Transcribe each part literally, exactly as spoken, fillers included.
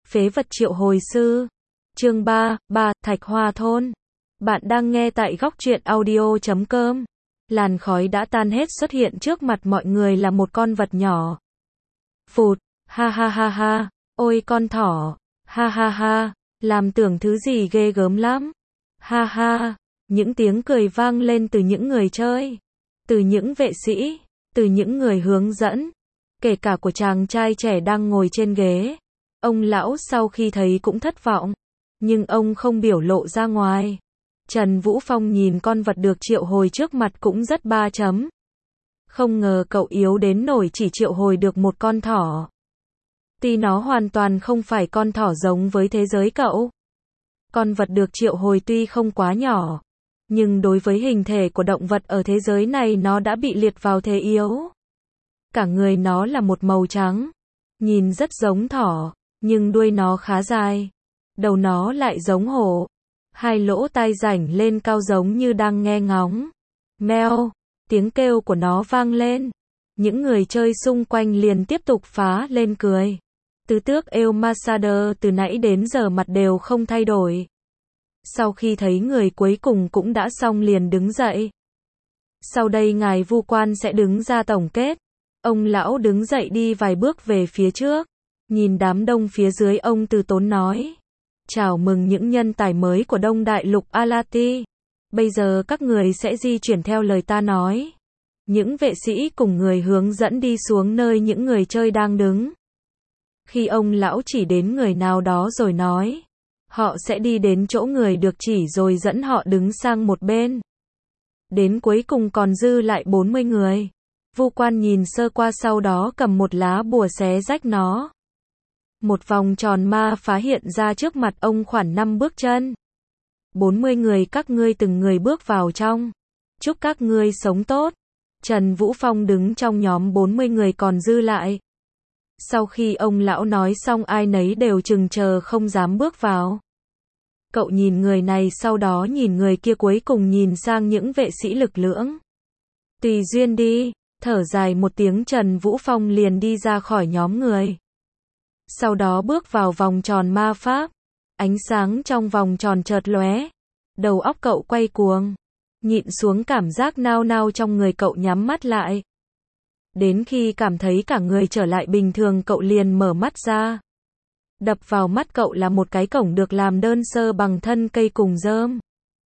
Phế vật triệu hồi sư. Chương ba, ba, Thạch Hoa Thôn. Bạn đang nghe tại góc truyện audio chấm com. Làn khói đã tan hết, xuất hiện trước mặt mọi người là một con vật nhỏ. Phụt, ha ha ha ha, ôi con thỏ, ha ha ha, làm tưởng thứ gì ghê gớm lắm. Ha ha, những tiếng cười vang lên từ những người chơi, từ những vệ sĩ, từ những người hướng dẫn, kể cả của chàng trai trẻ đang ngồi trên ghế. Ông lão sau khi thấy cũng thất vọng, nhưng ông không biểu lộ ra ngoài. Trần Vũ Phong nhìn con vật được triệu hồi trước mặt cũng rất ba chấm. Không ngờ cậu yếu đến nổi chỉ triệu hồi được một con thỏ. Tuy nó hoàn toàn không phải con thỏ giống với thế giới cậu. Con vật được triệu hồi tuy không quá nhỏ, nhưng đối với hình thể của động vật ở thế giới này nó đã bị liệt vào thế yếu. Cả người nó là một màu trắng, nhìn rất giống thỏ, nhưng đuôi nó khá dài. Đầu nó lại giống hổ. Hai lỗ tai rảnh lên cao giống như đang nghe ngóng. Meo, tiếng kêu của nó vang lên. Những người chơi xung quanh liền tiếp tục phá lên cười. Tứ tước El Masader từ nãy đến giờ mặt đều không thay đổi. Sau khi thấy người cuối cùng cũng đã xong liền đứng dậy. Sau đây ngài vu quan sẽ đứng ra tổng kết. Ông lão đứng dậy đi vài bước về phía trước. Nhìn đám đông phía dưới, ông từ tốn nói. Chào mừng những nhân tài mới của Đông Đại Lục Alati. Bây giờ các người sẽ di chuyển theo lời ta nói. Những vệ sĩ cùng người hướng dẫn đi xuống nơi những người chơi đang đứng. Khi ông lão chỉ đến người nào đó rồi nói, họ sẽ đi đến chỗ người được chỉ rồi dẫn họ đứng sang một bên. Đến cuối cùng còn dư lại bốn mươi người. Vu quan nhìn sơ qua, sau đó cầm một lá bùa xé rách nó. Một vòng tròn ma phá hiện ra trước mặt ông khoảng năm bước chân. bốn mươi người các ngươi từng người bước vào trong. Chúc các ngươi sống tốt. Trần Vũ Phong đứng trong nhóm bốn mươi người còn dư lại. Sau khi ông lão nói xong, ai nấy đều chừng chờ không dám bước vào. Cậu nhìn người này, sau đó nhìn người kia, cuối cùng nhìn sang những vệ sĩ lực lưỡng. Tùy duyên đi. Thở dài một tiếng, Trần Vũ Phong liền đi ra khỏi nhóm người. Sau đó bước vào vòng tròn ma pháp. Ánh sáng trong vòng tròn chợt lóe. Đầu óc cậu quay cuồng. Nhịn xuống cảm giác nao nao trong người, cậu nhắm mắt lại. Đến khi cảm thấy cả người trở lại bình thường, cậu liền mở mắt ra. Đập vào mắt cậu là một cái cổng được làm đơn sơ bằng thân cây cùng rơm.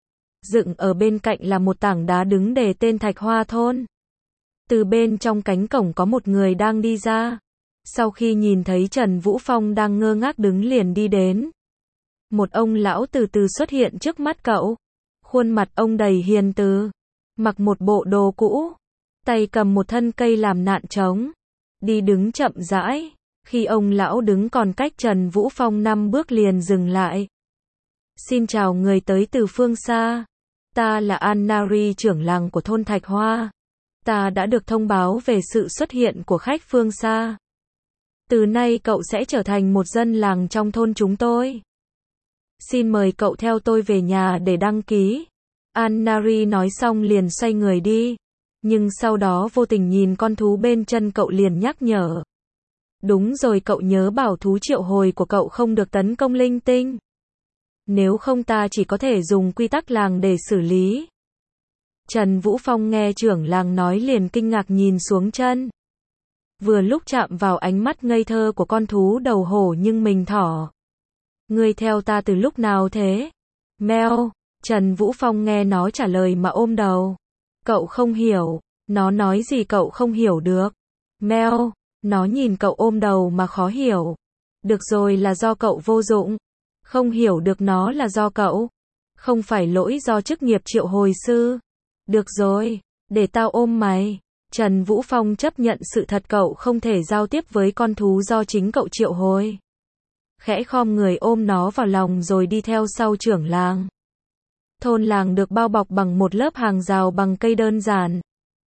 Dựng ở bên cạnh là một tảng đá đứng đề tên Thạch Hoa Thôn. Từ bên trong cánh cổng có một người đang đi ra. Sau khi nhìn thấy Trần Vũ Phong đang ngơ ngác đứng, liền đi đến. Một ông lão từ từ xuất hiện trước mắt cậu. Khuôn mặt ông đầy hiền từ, mặc một bộ đồ cũ, tay cầm một thân cây làm nạn trống, đi đứng chậm rãi. Khi ông lão đứng còn cách Trần Vũ Phong năm bước liền dừng lại. Xin chào người tới từ phương xa. Ta là An-Nari, trưởng làng của thôn Thạch Hoa. Ta đã được thông báo về sự xuất hiện của khách phương xa. Từ nay cậu sẽ trở thành một dân làng trong thôn chúng tôi. Xin mời cậu theo tôi về nhà để đăng ký. An-Nari nói xong liền xoay người đi. Nhưng sau đó vô tình nhìn con thú bên chân cậu liền nhắc nhở. Đúng rồi, cậu nhớ bảo thú triệu hồi của cậu không được tấn công linh tinh. Nếu không ta chỉ có thể dùng quy tắc làng để xử lý. Trần Vũ Phong nghe trưởng làng nói liền kinh ngạc nhìn xuống chân. Vừa lúc chạm vào ánh mắt ngây thơ của con thú đầu hổ nhưng mình thỏ. Ngươi theo ta từ lúc nào thế? Meo. Trần Vũ Phong nghe nó trả lời mà ôm đầu. Cậu không hiểu. Nó nói gì cậu không hiểu được? Meo. Nó nhìn cậu ôm đầu mà khó hiểu. Được rồi, là do cậu vô dụng. Không hiểu được nó là do cậu. Không phải lỗi do chức nghiệp triệu hồi sư. Được rồi, để tao ôm mày. Trần Vũ Phong chấp nhận sự thật cậu không thể giao tiếp với con thú do chính cậu triệu hồi. Khẽ khom người ôm nó vào lòng rồi đi theo sau trưởng làng. Thôn làng được bao bọc bằng một lớp hàng rào bằng cây đơn giản.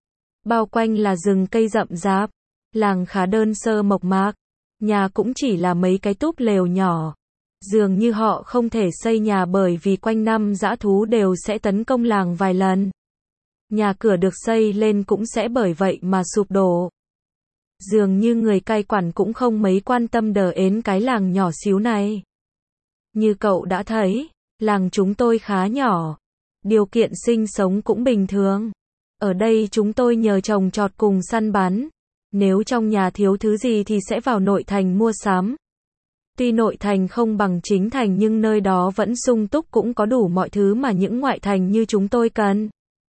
Bao quanh là rừng cây rậm rạp. Làng khá đơn sơ mộc mạc. Nhà cũng chỉ là mấy cái túp lều nhỏ. Dường như họ không thể xây nhà bởi vì quanh năm dã thú đều sẽ tấn công làng vài lần. Nhà cửa được xây lên cũng sẽ bởi vậy mà sụp đổ. Dường như người cai quản cũng không mấy quan tâm đờ ến cái làng nhỏ xíu này. Như cậu đã thấy, làng chúng tôi khá nhỏ. Điều kiện sinh sống cũng bình thường. Ở đây chúng tôi nhờ trồng trọt cùng săn bắn. Nếu trong nhà thiếu thứ gì thì sẽ vào nội thành mua sắm. Tuy nội thành không bằng chính thành nhưng nơi đó vẫn sung túc, cũng có đủ mọi thứ mà những ngoại thành như chúng tôi cần.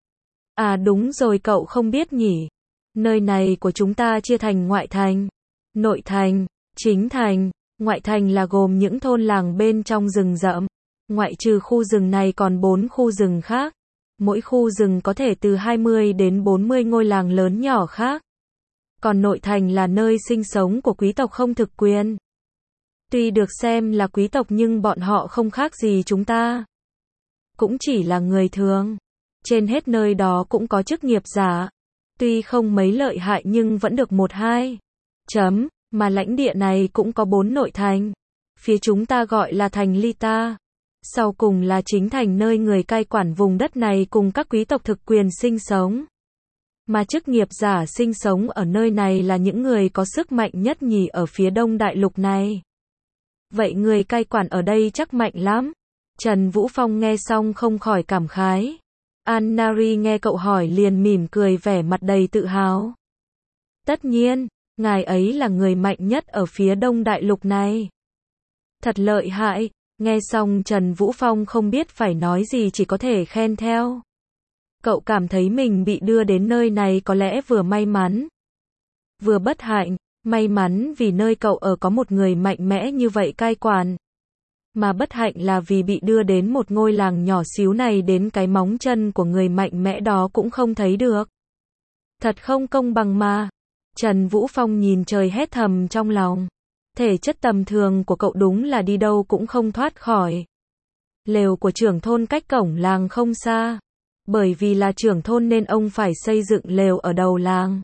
À đúng rồi, cậu không biết nhỉ. Nơi này của chúng ta chia thành ngoại thành, nội thành, chính thành. Ngoại thành là gồm những thôn làng bên trong rừng rậm. Ngoại trừ khu rừng này còn bốn khu rừng khác. Mỗi khu rừng có thể từ hai mươi đến bốn mươi ngôi làng lớn nhỏ khác. Còn nội thành là nơi sinh sống của quý tộc không thực quyền. Tuy được xem là quý tộc nhưng bọn họ không khác gì chúng ta. Cũng chỉ là người thường. Trên hết nơi đó cũng có chức nghiệp giả. Tuy không mấy lợi hại nhưng vẫn được một hai. Chấm, mà lãnh địa này cũng có bốn nội thành. Phía chúng ta gọi là thành Lita. Sau cùng là chính thành nơi người cai quản vùng đất này cùng các quý tộc thực quyền sinh sống. Mà chức nghiệp giả sinh sống ở nơi này là những người có sức mạnh nhất nhì ở phía đông đại lục này. Vậy người cai quản ở đây chắc mạnh lắm. Trần Vũ Phong nghe xong không khỏi cảm khái. An-Nari nghe cậu hỏi liền mỉm cười, vẻ mặt đầy tự hào. Tất nhiên, ngài ấy là người mạnh nhất ở phía đông đại lục này. Thật lợi hại. Nghe xong Trần Vũ Phong không biết phải nói gì, chỉ có thể khen theo. Cậu cảm thấy mình bị đưa đến nơi này có lẽ vừa may mắn, vừa bất hạnh. May mắn vì nơi cậu ở có một người mạnh mẽ như vậy cai quản. Mà bất hạnh là vì bị đưa đến một ngôi làng nhỏ xíu này, đến cái móng chân của người mạnh mẽ đó cũng không thấy được. Thật không công bằng mà. Trần Vũ Phong nhìn trời hét thầm trong lòng. Thể chất tầm thường của cậu đúng là đi đâu cũng không thoát khỏi. Lều của trưởng thôn cách cổng làng không xa. Bởi vì là trưởng thôn nên ông phải xây dựng lều ở đầu làng.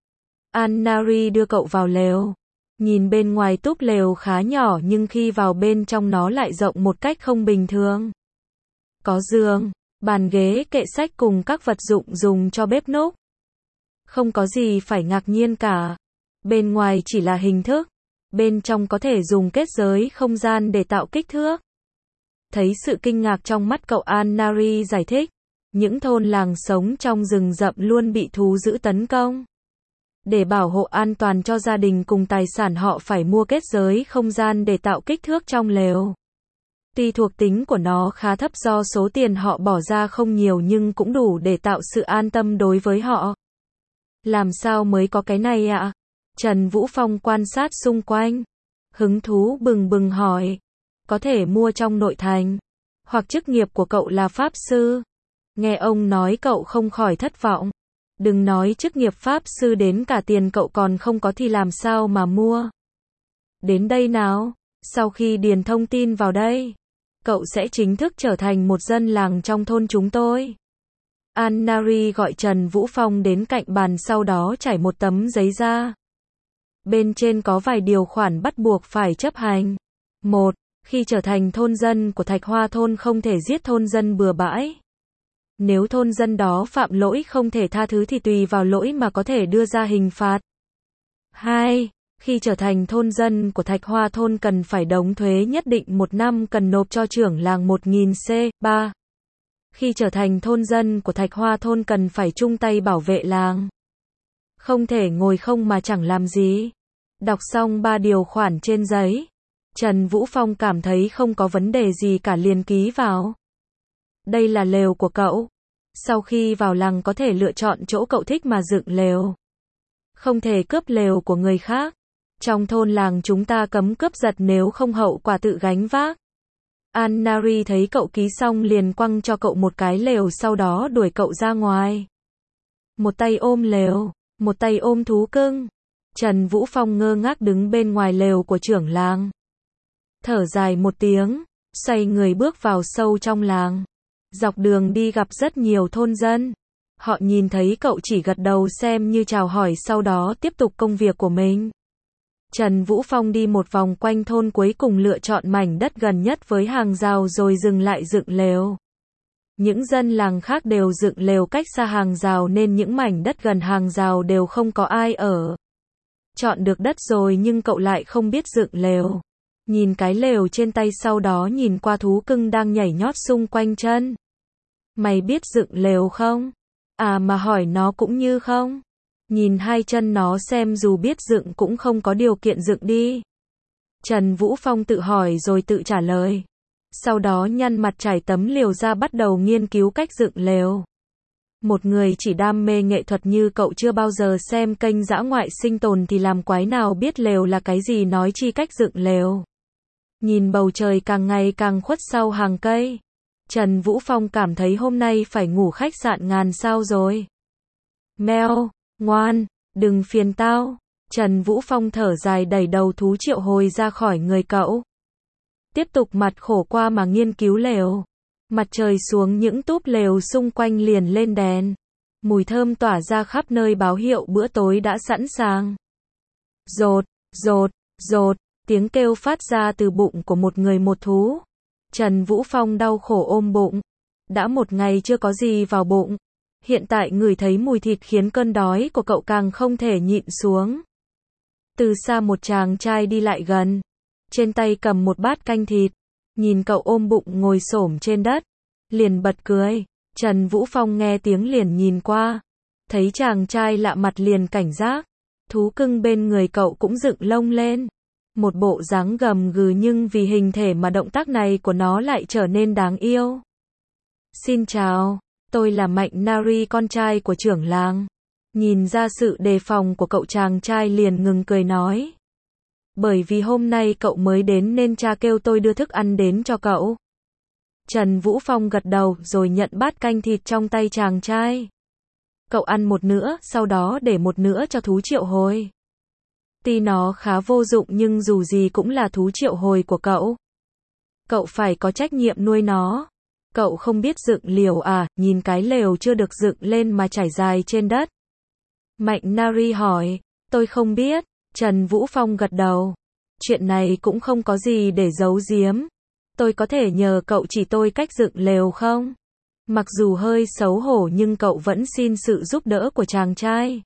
An-Nari đưa cậu vào lều. Nhìn bên ngoài túp lều khá nhỏ nhưng khi vào bên trong nó lại rộng một cách không bình thường. Có giường, bàn ghế, kệ sách cùng các vật dụng dùng cho bếp núc. Không có gì phải ngạc nhiên cả. Bên ngoài chỉ là hình thức. Bên trong có thể dùng kết giới không gian để tạo kích thước. Thấy sự kinh ngạc trong mắt cậu, An-Nari giải thích. Những thôn làng sống trong rừng rậm luôn bị thú dữ tấn công. Để bảo hộ an toàn cho gia đình cùng tài sản, họ phải mua kết giới không gian để tạo kích thước trong lều. Tuy thuộc tính của nó khá thấp do số tiền họ bỏ ra không nhiều nhưng cũng đủ để tạo sự an tâm đối với họ. Làm sao mới có cái này ạ? Trần Vũ Phong quan sát xung quanh. Hứng thú bừng bừng hỏi. Có thể mua trong nội thành. Hoặc chức nghiệp của cậu là pháp sư. Nghe ông nói cậu không khỏi thất vọng. Đừng nói chức nghiệp pháp sư, đến cả tiền cậu còn không có thì làm sao mà mua. Đến đây nào, sau khi điền thông tin vào đây, cậu sẽ chính thức trở thành một dân làng trong thôn chúng tôi. An-Nari gọi Trần Vũ Phong đến cạnh bàn, sau đó trải một tấm giấy ra. Bên trên có vài điều khoản bắt buộc phải chấp hành. một. Khi trở thành thôn dân của Thạch Hoa thôn không thể giết thôn dân bừa bãi. Nếu thôn dân đó phạm lỗi không thể tha thứ thì tùy vào lỗi mà có thể đưa ra hình phạt. hai. Khi trở thành thôn dân của Thạch Hoa thôn cần phải đóng thuế nhất định một năm, cần nộp cho trưởng làng một nghìn C. ba. Khi trở thành thôn dân của Thạch Hoa thôn cần phải chung tay bảo vệ làng. Không thể ngồi không mà chẳng làm gì. Đọc xong ba điều khoản trên giấy, Trần Vũ Phong cảm thấy không có vấn đề gì cả, liền ký vào. Đây là lều của cậu. Sau khi vào làng có thể lựa chọn chỗ cậu thích mà dựng lều. Không thể cướp lều của người khác. Trong thôn làng chúng ta cấm cướp giật, nếu không hậu quả tự gánh vác. An-Nari thấy cậu ký xong liền quăng cho cậu một cái lều, sau đó đuổi cậu ra ngoài. Một tay ôm lều, một tay ôm thú cưng. Trần Vũ Phong ngơ ngác đứng bên ngoài lều của trưởng làng. Thở dài một tiếng, xoay người bước vào sâu trong làng. Dọc đường đi gặp rất nhiều thôn dân. Họ nhìn thấy cậu chỉ gật đầu xem như chào hỏi, sau đó tiếp tục công việc của mình. Trần Vũ Phong đi một vòng quanh thôn, cuối cùng lựa chọn mảnh đất gần nhất với hàng rào rồi dừng lại dựng lều. Những dân làng khác đều dựng lều cách xa hàng rào nên những mảnh đất gần hàng rào đều không có ai ở. Chọn được đất rồi nhưng cậu lại không biết dựng lều. Nhìn cái lều trên tay sau đó nhìn qua thú cưng đang nhảy nhót xung quanh chân. Mày biết dựng lều không? À mà hỏi nó cũng như không? Nhìn hai chân nó xem dù biết dựng cũng không có điều kiện dựng đi. Trần Vũ Phong tự hỏi rồi tự trả lời. Sau đó nhăn mặt trải tấm liều ra bắt đầu nghiên cứu cách dựng lều. Một người chỉ đam mê nghệ thuật như cậu chưa bao giờ xem kênh dã ngoại sinh tồn thì làm quái nào biết lều là cái gì nói chi cách dựng lều. Nhìn bầu trời càng ngày càng khuất sau hàng cây. Trần Vũ Phong cảm thấy hôm nay phải ngủ khách sạn ngàn sao rồi. Mèo, ngoan, đừng phiền tao. Trần Vũ Phong thở dài đẩy đầu thú triệu hồi ra khỏi người cậu. Tiếp tục mặt khổ qua mà nghiên cứu lều. Mặt trời xuống những túp lều xung quanh liền lên đèn. Mùi thơm tỏa ra khắp nơi báo hiệu bữa tối đã sẵn sàng. Rột, rột, rột, tiếng kêu phát ra từ bụng của một người một thú. Trần Vũ Phong đau khổ ôm bụng. Đã một ngày chưa có gì vào bụng. Hiện tại ngửi thấy mùi thịt khiến cơn đói của cậu càng không thể nhịn xuống. Từ xa một chàng trai đi lại gần. Trên tay cầm một bát canh thịt. Nhìn cậu ôm bụng ngồi xổm trên đất. Liền bật cười. Trần Vũ Phong nghe tiếng liền nhìn qua. Thấy chàng trai lạ mặt liền cảnh giác. Thú cưng bên người cậu cũng dựng lông lên. Một bộ dáng gầm gừ nhưng vì hình thể mà động tác này của nó lại trở nên đáng yêu. Xin chào, tôi là Mạnh Nari con trai của trưởng làng. Nhìn ra sự đề phòng của cậu chàng trai liền ngừng cười nói. Bởi vì hôm nay cậu mới đến nên cha kêu tôi đưa thức ăn đến cho cậu. Trần Vũ Phong gật đầu rồi nhận bát canh thịt trong tay chàng trai. Cậu ăn một nửa, sau đó để một nửa cho thú triệu hồi. Tuy nó khá vô dụng nhưng dù gì cũng là thú triệu hồi của cậu. Cậu phải có trách nhiệm nuôi nó. Cậu không biết dựng liều à, nhìn cái lều chưa được dựng lên mà trải dài trên đất. Mạnh Nari hỏi, tôi không biết. Trần Vũ Phong gật đầu. Chuyện này cũng không có gì để giấu giếm. Tôi có thể nhờ cậu chỉ tôi cách dựng lều không? Mặc dù hơi xấu hổ nhưng cậu vẫn xin sự giúp đỡ của chàng trai.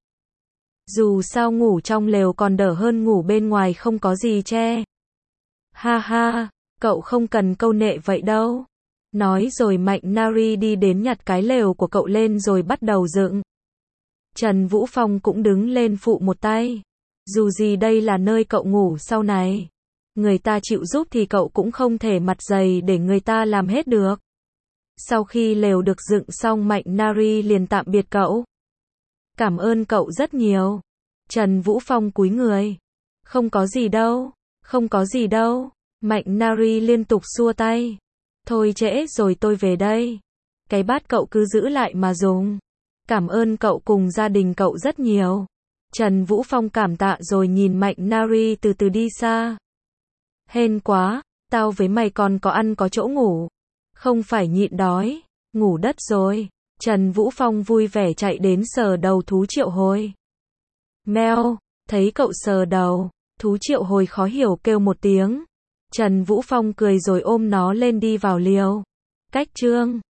Dù sao ngủ trong lều còn đỡ hơn ngủ bên ngoài không có gì che. Ha ha, cậu không cần câu nệ vậy đâu. Nói rồi Mạnh Nari đi đến nhặt cái lều của cậu lên rồi bắt đầu dựng. Trần Vũ Phong cũng đứng lên phụ một tay. Dù gì đây là nơi cậu ngủ sau này. Người ta chịu giúp thì cậu cũng không thể mặt dày để người ta làm hết được. Sau khi lều được dựng xong Mạnh Nari liền tạm biệt cậu. Cảm ơn cậu rất nhiều. Trần Vũ Phong cúi người. Không có gì đâu, không có gì đâu. Mạnh Nari liên tục xua tay. Thôi trễ rồi tôi về đây. Cái bát cậu cứ giữ lại mà dùng. Cảm ơn cậu cùng gia đình cậu rất nhiều. Trần Vũ Phong cảm tạ rồi nhìn Mạnh Nari từ từ đi xa. Hên quá, tao với mày còn có ăn có chỗ ngủ. Không phải nhịn đói, ngủ đất rồi. Trần Vũ Phong vui vẻ chạy đến sờ đầu thú triệu hồi. Mèo, thấy cậu sờ đầu, thú triệu hồi khó hiểu kêu một tiếng. Trần Vũ Phong cười rồi ôm nó lên đi vào liều. Cách chương